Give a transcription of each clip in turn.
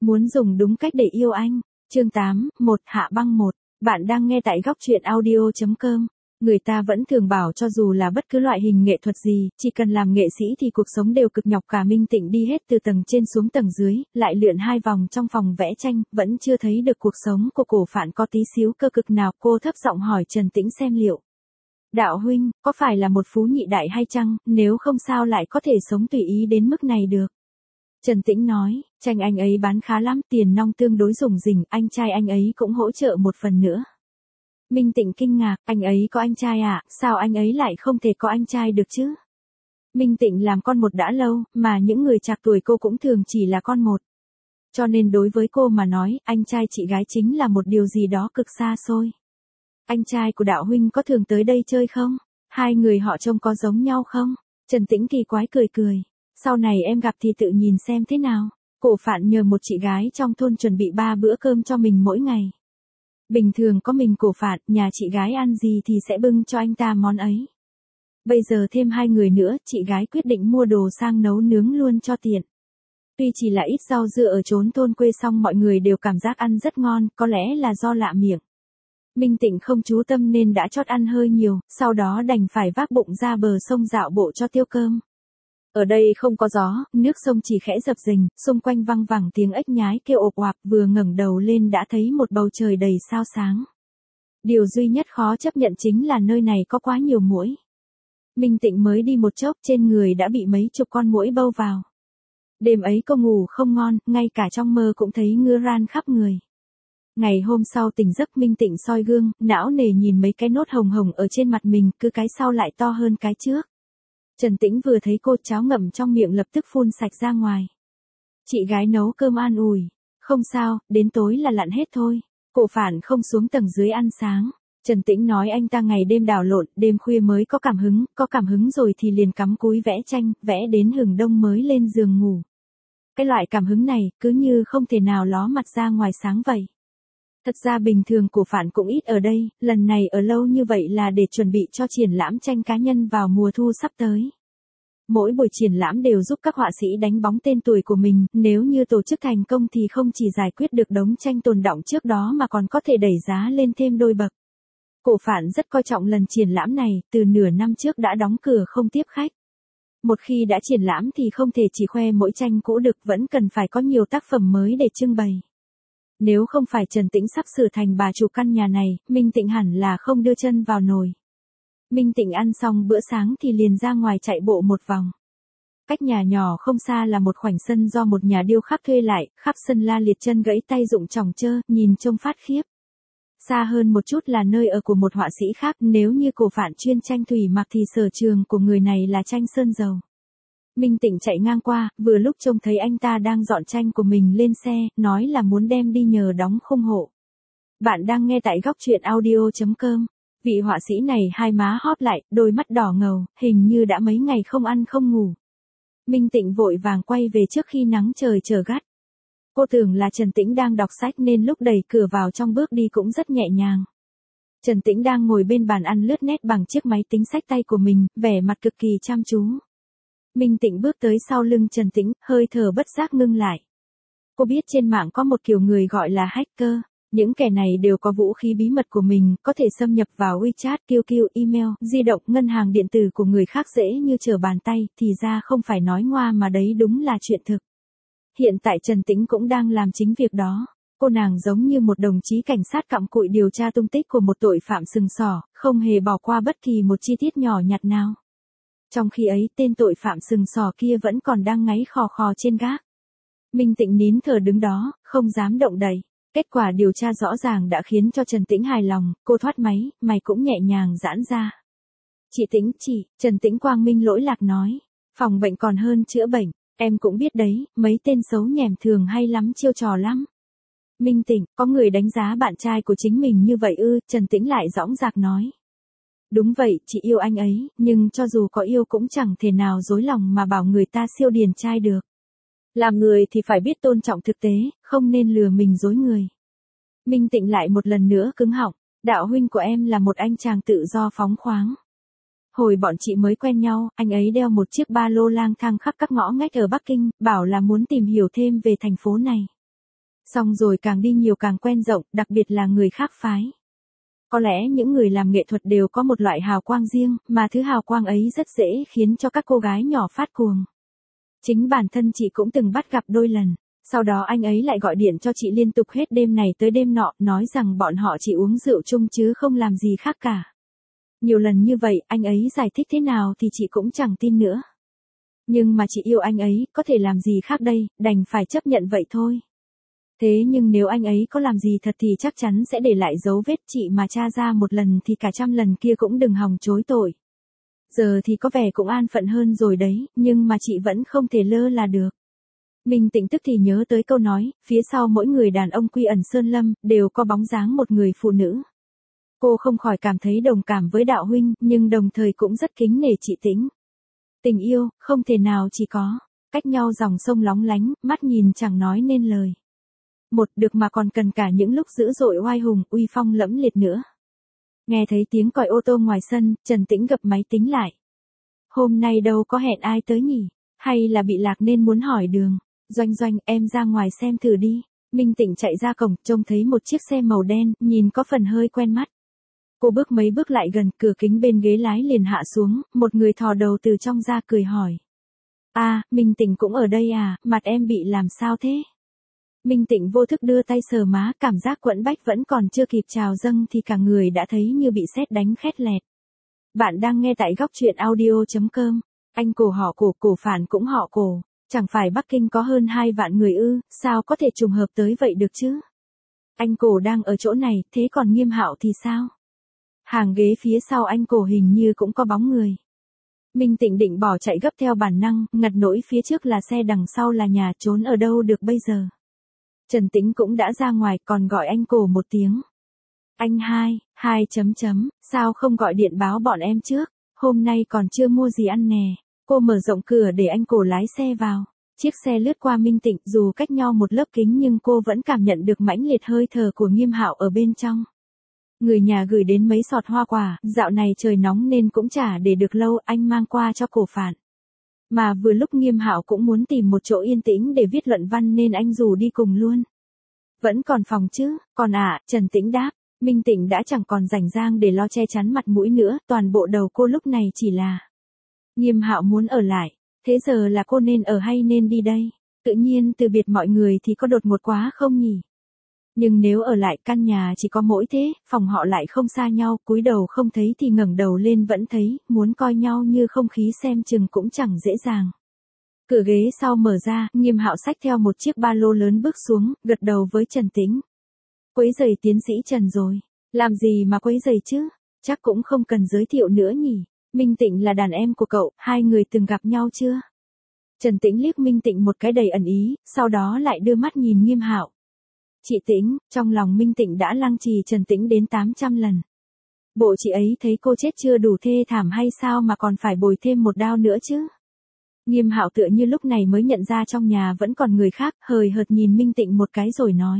Muốn dùng đúng cách để yêu anh. Chương 8, Hạ băng 1. Bạn đang nghe tại góc truyện audio.com. Người ta vẫn thường bảo cho dù là bất cứ loại hình nghệ thuật gì, chỉ cần làm nghệ sĩ thì cuộc sống đều cực nhọc. Cả Minh Tịnh đi hết từ tầng trên xuống tầng dưới, lại lượn 2 vòng trong phòng vẽ tranh, vẫn chưa thấy được cuộc sống của cổ Phạn có tí xíu cơ cực nào. Cô thấp giọng hỏi Trần Tĩnh xem liệu. Đạo huynh, có phải là một phú nhị đại hay chăng, nếu không sao lại có thể sống tùy ý đến mức này được. Trần Tĩnh nói, tranh anh ấy bán khá lắm, tiền nong tương đối rủng rỉnh, anh trai anh ấy cũng hỗ trợ một phần nữa. Minh Tịnh kinh ngạc, anh ấy có anh trai à, sao anh ấy lại không thể có anh trai được chứ? Minh Tịnh làm con một đã lâu, mà những người trạc tuổi cô cũng thường chỉ là con một. Cho nên đối với cô mà nói, anh trai chị gái chính là một điều gì đó cực xa xôi. Anh trai của đạo huynh có thường tới đây chơi không? Hai người họ trông có giống nhau không? Trần Tĩnh kỳ quái cười cười. Sau này em gặp thì tự nhìn xem thế nào. Cổ Phạn nhờ một chị gái trong thôn chuẩn bị 3 bữa cơm cho mình mỗi ngày. Bình thường có mình Cổ Phạn, nhà chị gái ăn gì thì sẽ bưng cho anh ta món ấy. Bây giờ thêm 2 người nữa, chị gái quyết định mua đồ sang nấu nướng luôn cho tiện. Tuy chỉ là ít rau dưa ở chốn thôn quê song mọi người đều cảm giác ăn rất ngon, có lẽ là do lạ miệng. Minh Tịnh không chú tâm nên đã chót ăn hơi nhiều, sau đó đành phải vác bụng ra bờ sông dạo bộ cho tiêu cơm. Ở đây không có gió, nước sông chỉ khẽ dập dềnh, xung quanh văng vẳng tiếng ếch nhái kêu ộp oạp, vừa ngẩng đầu lên đã thấy một bầu trời đầy sao sáng. Điều duy nhất khó chấp nhận chính là nơi này có quá nhiều muỗi. Minh Tịnh mới đi một chốc trên người đã bị mấy chục con muỗi bâu vào. Đêm ấy cô ngủ không ngon, ngay cả trong mơ cũng thấy ngứa ran khắp người. Ngày hôm sau tỉnh giấc Minh Tịnh soi gương, não nề nhìn mấy cái nốt hồng hồng ở trên mặt mình, cứ cái sau lại to hơn cái trước. Trần Tĩnh vừa thấy cô cháo ngậm trong miệng lập tức phun sạch ra ngoài. Chị gái nấu cơm an ủi. Không sao, đến tối là lặn hết thôi. Cổ Phạn không xuống tầng dưới ăn sáng. Trần Tĩnh nói anh ta ngày đêm đảo lộn, đêm khuya mới có cảm hứng rồi thì liền cắm cúi vẽ tranh, vẽ đến hừng đông mới lên giường ngủ. Cái loại cảm hứng này, cứ như không thể nào ló mặt ra ngoài sáng vậy. Thật ra bình thường Cổ Phạn cũng ít ở đây, lần này ở lâu như vậy là để chuẩn bị cho triển lãm tranh cá nhân vào mùa thu sắp tới. Mỗi buổi triển lãm đều giúp các họa sĩ đánh bóng tên tuổi của mình, nếu như tổ chức thành công thì không chỉ giải quyết được đống tranh tồn đọng trước đó mà còn có thể đẩy giá lên thêm đôi bậc. Cổ Phạn rất coi trọng lần triển lãm này, từ nửa năm trước đã đóng cửa không tiếp khách. Một khi đã triển lãm thì không thể chỉ khoe mỗi tranh cũ được, vẫn cần phải có nhiều tác phẩm mới để trưng bày. Nếu không phải Trần Tĩnh sắp sửa thành bà chủ căn nhà này, Minh Tịnh hẳn là không đưa chân vào nồi. Minh Tịnh ăn xong bữa sáng thì liền ra ngoài chạy bộ một vòng. Cách nhà nhỏ không xa là một khoảnh sân do một nhà điêu khắc thuê lại, khắp sân la liệt chân gãy tay rụng chỏng chơ, nhìn trông phát khiếp. Xa hơn một chút là nơi ở của một họa sĩ khác, nếu như Cổ Phạn chuyên tranh thủy mặc thì sở trường của người này là tranh sơn dầu. Minh Tịnh chạy ngang qua, vừa lúc trông thấy anh ta đang dọn tranh của mình lên xe, nói là muốn đem đi nhờ đóng khung hộ. Bạn đang nghe tại góc truyện audio.com. Vị họa sĩ này hai má hóp lại, đôi mắt đỏ ngầu, hình như đã mấy ngày không ăn không ngủ. Minh Tịnh vội vàng quay về trước khi nắng trời trở gắt. Cô tưởng là Trần Tĩnh đang đọc sách nên lúc đẩy cửa vào trong bước đi cũng rất nhẹ nhàng. Trần Tĩnh đang ngồi bên bàn ăn lướt nét bằng chiếc máy tính xách tay của mình, vẻ mặt cực kỳ chăm chú. Minh Tịnh bước tới sau lưng Trần Tĩnh, hơi thở bất giác ngưng lại. Cô biết trên mạng có một kiểu người gọi là hacker. Những kẻ này đều có vũ khí bí mật của mình, có thể xâm nhập vào WeChat, QQ, email, di động, ngân hàng điện tử của người khác dễ như trở bàn tay, thì ra không phải nói ngoa mà đấy đúng là chuyện thực. Hiện tại Trần Tĩnh cũng đang làm chính việc đó. Cô nàng giống như một đồng chí cảnh sát cặm cụi điều tra tung tích của một tội phạm sừng sỏ, không hề bỏ qua bất kỳ một chi tiết nhỏ nhặt nào. Trong khi ấy tên tội phạm sừng sỏ kia vẫn còn đang ngáy khò khò trên gác. Minh Tịnh nín thở đứng đó, không dám động đậy. Kết quả điều tra rõ ràng đã khiến cho Trần Tĩnh hài lòng, cô thoát máy, mày cũng nhẹ nhàng giãn ra. Chị Tĩnh, Trần Tĩnh quang minh lỗi lạc nói. Phòng bệnh còn hơn chữa bệnh, em cũng biết đấy, mấy tên xấu nhẻm thường hay lắm chiêu trò lắm. Minh Tịnh, có người đánh giá bạn trai của chính mình như vậy ư? Trần Tĩnh lại dõng dạc nói. Đúng vậy, chị yêu anh ấy, nhưng cho dù có yêu cũng chẳng thể nào dối lòng mà bảo người ta siêu điển trai được. Làm người thì phải biết tôn trọng thực tế, không nên lừa mình dối người. Minh Tịnh lại một lần nữa cứng họng, đạo huynh của em là một anh chàng tự do phóng khoáng. Hồi bọn chị mới quen nhau, anh ấy đeo một chiếc ba lô lang thang khắp các ngõ ngách ở Bắc Kinh, bảo là muốn tìm hiểu thêm về thành phố này. Xong rồi càng đi nhiều càng quen rộng, đặc biệt là người khác phái. Có lẽ những người làm nghệ thuật đều có một loại hào quang riêng, mà thứ hào quang ấy rất dễ khiến cho các cô gái nhỏ phát cuồng. Chính bản thân chị cũng từng bắt gặp đôi lần. Sau đó anh ấy lại gọi điện cho chị liên tục hết đêm này tới đêm nọ, nói rằng bọn họ chỉ uống rượu chung chứ không làm gì khác cả. Nhiều lần như vậy, anh ấy giải thích thế nào thì chị cũng chẳng tin nữa. Nhưng mà chị yêu anh ấy, có thể làm gì khác đây, đành phải chấp nhận vậy thôi. Thế nhưng nếu anh ấy có làm gì thật thì chắc chắn sẽ để lại dấu vết, chị mà tra ra một lần thì cả trăm lần kia cũng đừng hòng chối tội. Giờ thì có vẻ cũng an phận hơn rồi đấy, nhưng mà chị vẫn không thể lơ là được. Minh Tịnh tức thì nhớ tới câu nói, phía sau mỗi người đàn ông quy ẩn sơn lâm, đều có bóng dáng một người phụ nữ. Cô không khỏi cảm thấy đồng cảm với đạo huynh, nhưng đồng thời cũng rất kính nể chị Tĩnh. Tình yêu, không thể nào chỉ có, cách nhau dòng sông lóng lánh, mắt nhìn chẳng nói nên lời. Một được mà còn cần cả những lúc dữ dội oai hùng, uy phong lẫm liệt nữa. Nghe thấy tiếng còi ô tô ngoài sân, Trần Tĩnh gập máy tính lại. Hôm nay đâu có hẹn ai tới nhỉ? Hay là bị lạc nên muốn hỏi đường? Doanh Doanh, em ra ngoài xem thử đi. Minh Tịnh chạy ra cổng, trông thấy một chiếc xe màu đen, nhìn có phần hơi quen mắt. Cô bước mấy bước lại gần, cửa kính bên ghế lái liền hạ xuống, một người thò đầu từ trong ra cười hỏi. Minh Tịnh cũng ở đây à, mặt em bị làm sao thế? Minh Tịnh vô thức đưa tay sờ má, cảm giác quẫn bách vẫn còn chưa kịp trào dâng thì cả người đã thấy như bị sét đánh khét lẹt. Bạn đang nghe tại góc truyện audio.com. Anh Cổ họ Cổ, Cổ Phản cũng họ Cổ. Chẳng phải Bắc Kinh có hơn 2 vạn người ư, sao có thể trùng hợp tới vậy được chứ? Anh Cổ đang ở chỗ này, thế còn Nghiêm Hạo thì sao? Hàng ghế phía sau anh Cổ hình như cũng có bóng người. Minh Tịnh định bỏ chạy gấp theo bản năng, ngặt nỗi phía trước là xe đằng sau là nhà, trốn ở đâu được bây giờ. Trần Tĩnh cũng đã ra ngoài, còn gọi anh Cổ một tiếng. Anh hai, sao không gọi điện báo bọn em trước, hôm nay còn chưa mua gì ăn nè. Cô mở rộng cửa để anh Cổ lái xe vào. Chiếc xe lướt qua Minh Tịnh, dù cách nhau một lớp kính nhưng cô vẫn cảm nhận được mãnh liệt hơi thở của Nghiêm Hạo ở bên trong. Người nhà gửi đến mấy sọt hoa quả, dạo này trời nóng nên cũng chả để được lâu, anh mang qua cho Cổ Phản. Mà vừa lúc Nghiêm Hạo cũng muốn tìm một chỗ yên tĩnh để viết luận văn nên anh rủ đi cùng luôn. Vẫn còn phòng chứ? Còn Trần Tĩnh đáp. Minh Tịnh đã chẳng còn rảnh rang để lo che chắn mặt mũi nữa, toàn bộ đầu cô lúc này chỉ là Nghiêm Hạo muốn ở lại, thế giờ là cô nên ở hay nên đi đây? Tự nhiên từ biệt mọi người thì có đột ngột quá không nhỉ? Nhưng nếu ở lại, căn nhà chỉ có mỗi thế, phòng họ lại không xa nhau, cúi đầu không thấy thì ngẩng đầu lên vẫn thấy, muốn coi nhau như không khí xem chừng cũng chẳng dễ dàng. Cửa ghế sau mở ra, Nghiêm Hạo xách theo một chiếc ba lô lớn bước xuống, gật đầu với Trần Tĩnh. Quấy rầy tiến sĩ Trần rồi. Làm gì mà quấy rầy chứ? Chắc cũng không cần giới thiệu nữa nhỉ. Minh Tịnh là đàn em của cậu, hai người từng gặp nhau chưa? Trần Tĩnh liếc Minh Tịnh một cái đầy ẩn ý, sau đó lại đưa mắt nhìn Nghiêm Hạo. Chị Tĩnh, trong lòng Minh Tịnh đã lăng trì Trần Tĩnh đến 800 lần. Bộ chị ấy thấy cô chết chưa đủ thê thảm hay sao mà còn phải bồi thêm một đao nữa chứ? Nghiêm Hạo tựa như lúc này mới nhận ra trong nhà vẫn còn người khác, hời hợt nhìn Minh Tịnh một cái rồi nói.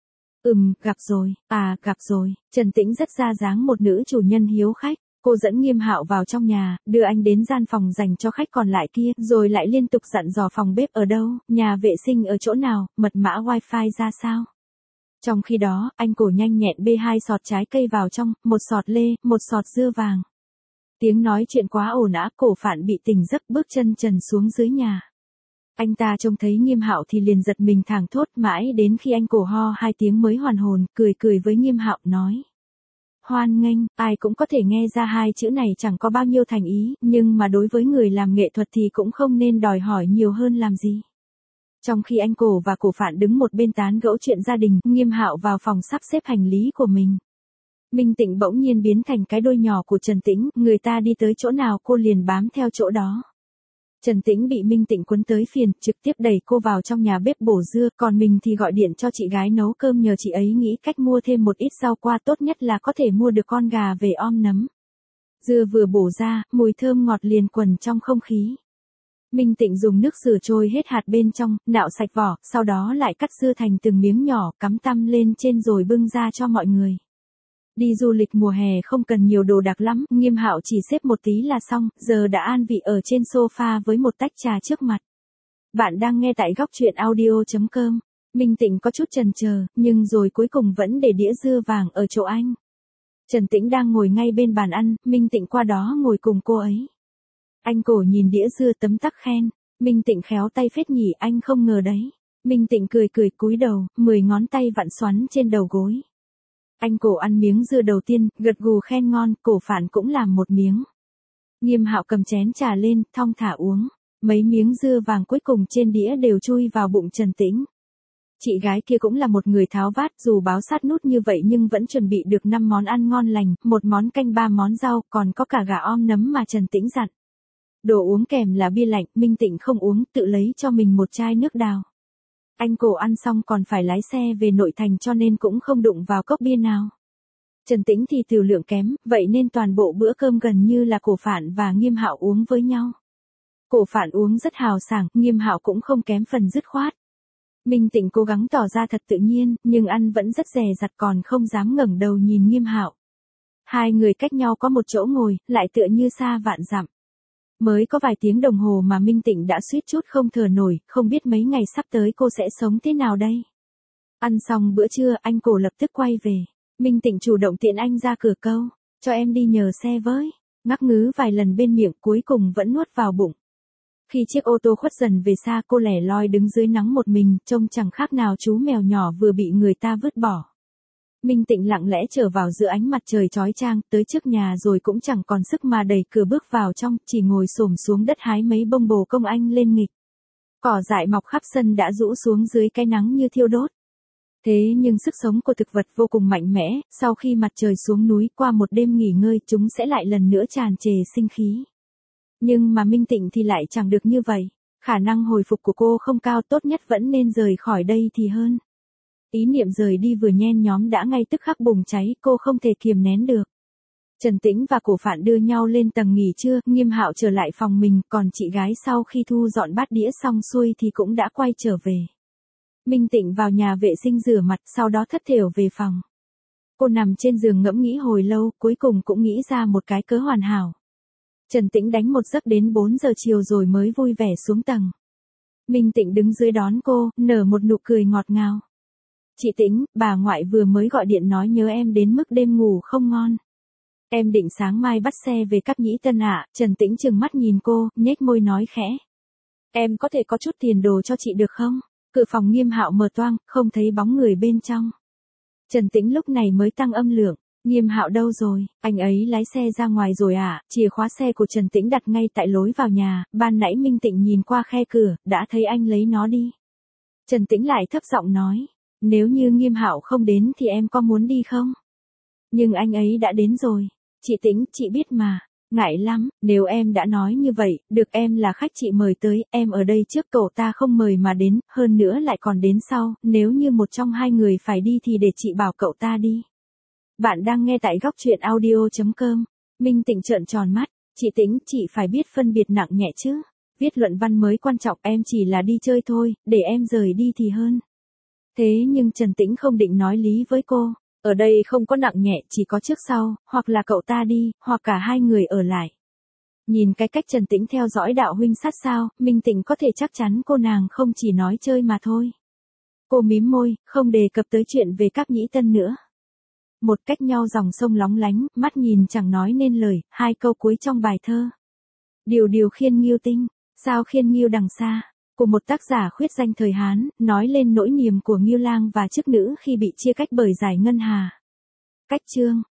Gặp rồi, gặp rồi. Trần Tĩnh rất ra dáng một nữ chủ nhân hiếu khách. Cô dẫn Nghiêm Hạo vào trong nhà, đưa anh đến gian phòng dành cho khách còn lại kia, rồi lại liên tục dặn dò phòng bếp ở đâu, nhà vệ sinh ở chỗ nào, mật mã wifi ra sao. Trong khi đó, anh Cổ nhanh nhẹn bê 2 sọt trái cây vào trong, 1 sọt lê, 1 sọt dưa vàng. Tiếng nói chuyện quá ồn ào, Cổ Phản bị tỉnh giấc bước chân trần xuống dưới nhà. Anh ta trông thấy Nghiêm Hạo thì liền giật mình thảng thốt, mãi đến khi anh Cổ ho 2 tiếng mới hoàn hồn, cười với Nghiêm Hạo nói. Hoan nghênh, ai cũng có thể nghe ra 2 chữ này chẳng có bao nhiêu thành ý, nhưng mà đối với người làm nghệ thuật thì cũng không nên đòi hỏi nhiều hơn làm gì. Trong khi anh Cổ và Cổ Phản đứng một bên tán gẫu chuyện gia đình, Nghiêm Hạo vào phòng sắp xếp hành lý của mình. Minh Tịnh bỗng nhiên biến thành cái đuôi nhỏ của Trần Tĩnh, người ta đi tới chỗ nào cô liền bám theo chỗ đó. Trần Tĩnh bị Minh Tịnh cuốn tới phiền, trực tiếp đẩy cô vào trong nhà bếp bổ dưa, còn mình thì gọi điện cho chị gái nấu cơm nhờ chị ấy nghĩ cách mua thêm một ít rau qua, tốt nhất là có thể mua được con gà về om nấm. Dưa vừa bổ ra, mùi thơm ngọt liền quần trong không khí. Minh Tịnh dùng nước rửa trôi hết hạt bên trong, nạo sạch vỏ, sau đó lại cắt dưa thành từng miếng nhỏ, cắm tăm lên trên rồi bưng ra cho mọi người. Đi du lịch mùa hè không cần nhiều đồ đạc lắm, Nghiêm Hạo chỉ xếp một tí là xong, giờ đã an vị ở trên sofa với một tách trà trước mặt. Bạn đang nghe tại góc truyện audio.com. Minh Tịnh có chút chần chờ, nhưng rồi cuối cùng vẫn để đĩa dưa vàng ở chỗ anh. Trần Tĩnh đang ngồi ngay bên bàn ăn, Minh Tịnh qua đó ngồi cùng cô ấy. Anh Cổ nhìn đĩa dưa tấm tắc khen, Minh Tịnh khéo tay phết nhỉ, anh không ngờ đấy. Minh Tịnh cười cười cúi đầu, 10 ngón tay vặn xoắn trên đầu gối. Anh Cổ ăn miếng dưa đầu tiên, gật gù khen ngon, Cổ Phản cũng làm một miếng. Nghiêm Hạo cầm chén trà lên, thong thả uống. Mấy miếng dưa vàng cuối cùng trên đĩa đều chui vào bụng Trần Tĩnh. Chị gái kia cũng là một người tháo vát, dù báo sát nút như vậy nhưng vẫn chuẩn bị được 5 món ăn ngon lành, 1 món canh 3 món rau, còn có cả gà om nấm mà Trần Tĩnh dặn. Đồ uống kèm là bia lạnh, Minh Tịnh không uống, tự lấy cho mình một chai nước đào. Anh Cổ ăn xong còn phải lái xe về nội thành cho nên cũng không đụng vào cốc bia nào. Trần Tĩnh thì tiểu lượng kém, vậy nên toàn bộ bữa cơm gần như là Cổ Phản và Nghiêm Hạo uống với nhau. Cổ Phản uống rất hào sảng, Nghiêm Hạo cũng không kém phần dứt khoát. Minh Tịnh cố gắng tỏ ra thật tự nhiên, nhưng ăn vẫn rất dè dặt, còn không dám ngẩng đầu nhìn Nghiêm Hạo. Hai người cách nhau có một chỗ ngồi, lại tựa như xa vạn dặm. Mới có vài tiếng đồng hồ mà Minh Tịnh đã suýt chút không thở nổi, không biết mấy ngày sắp tới cô sẽ sống thế nào đây. Ăn xong bữa trưa, anh Cổ lập tức quay về. Minh Tịnh chủ động tiện anh ra cửa câu, cho em đi nhờ xe với. Ngắc ngứ vài lần bên miệng, cuối cùng vẫn nuốt vào bụng. Khi chiếc ô tô khuất dần về xa, cô lẻ loi đứng dưới nắng một mình, trông chẳng khác nào chú mèo nhỏ vừa bị người ta vứt bỏ. Minh Tịnh lặng lẽ trở vào giữa ánh mặt trời chói chang, tới trước nhà rồi cũng chẳng còn sức mà đẩy cửa bước vào trong, chỉ ngồi xổm xuống đất hái mấy bông bồ công anh lên nghịch. Cỏ dại mọc khắp sân đã rũ xuống dưới cái nắng như thiêu đốt. Thế nhưng sức sống của thực vật vô cùng mạnh mẽ, sau khi mặt trời xuống núi qua một đêm nghỉ ngơi chúng sẽ lại lần nữa tràn trề sinh khí. Nhưng mà Minh Tịnh thì lại chẳng được như vậy, khả năng hồi phục của cô không cao, tốt nhất vẫn nên rời khỏi đây thì hơn. Ý niệm rời đi vừa nhen nhóm đã ngay tức khắc bùng cháy, cô không thể kiềm nén được. Trần Tĩnh và Cổ Phản đưa nhau lên tầng nghỉ trưa, Nghiêm Hạo trở lại phòng mình, còn chị gái sau khi thu dọn bát đĩa xong xuôi thì cũng đã quay trở về. Minh Tịnh vào nhà vệ sinh rửa mặt, sau đó thất thểu về phòng. Cô nằm trên giường ngẫm nghĩ hồi lâu, cuối cùng cũng nghĩ ra một cái cớ hoàn hảo. Trần Tĩnh đánh một giấc đến 4 giờ chiều rồi mới vui vẻ xuống tầng. Minh Tịnh đứng dưới đón cô, nở một nụ cười ngọt ngào. Chị Tĩnh, bà ngoại vừa mới gọi điện nói nhớ em đến mức đêm ngủ không ngon. Em định sáng mai bắt xe về Cáp Nhĩ Tân ạ. Trần Tĩnh trừng mắt nhìn cô, nhếch môi nói khẽ. Em có thể có chút tiền đồ cho chị được không? Cửa phòng Nghiêm Hạo mở toang, không thấy bóng người bên trong. Trần Tĩnh lúc này mới tăng âm lượng. Nghiêm Hạo đâu rồi, anh ấy lái xe ra ngoài rồi à? Chìa khóa xe của Trần Tĩnh đặt ngay tại lối vào nhà, ban nãy Minh Tịnh nhìn qua khe cửa, đã thấy anh lấy nó đi. Trần Tĩnh lại thấp giọng nói, nếu như Nghiêm Hạo không đến thì em có muốn đi không? Nhưng anh ấy đã đến rồi. Chị Tĩnh, chị biết mà. Ngại lắm, nếu em đã nói như vậy, được, em là khách chị mời tới, em ở đây trước cậu ta không mời mà đến, hơn nữa lại còn đến sau, nếu như một trong hai người phải đi thì để chị bảo cậu ta đi. Bạn đang nghe tại góc truyện audio.com. Minh Tịnh trợn tròn mắt, chị Tĩnh, chị phải biết phân biệt nặng nhẹ chứ. Viết luận văn mới quan trọng, em chỉ là đi chơi thôi, để em rời đi thì hơn. Thế nhưng Trần Tĩnh không định nói lý với cô. Ở đây không có nặng nhẹ, chỉ có trước sau, hoặc là cậu ta đi, hoặc cả hai người ở lại. Nhìn cái cách Trần Tĩnh theo dõi đạo huynh sát sao, Minh Tịnh có thể chắc chắn cô nàng không chỉ nói chơi mà thôi. Cô mím môi, không đề cập tới chuyện về Cáp Nhĩ Tân nữa. Một cách nhau dòng sông lóng lánh, mắt nhìn chẳng nói nên lời, hai câu cuối trong bài thơ. Điều điều khiên nghiêu tinh, sao khiên nghiêu đằng xa, của một tác giả khuyết danh thời Hán, nói lên nỗi niềm của Nghiêu Lang và chức nữ khi bị chia cách bởi Giải Ngân Hà. Cách chương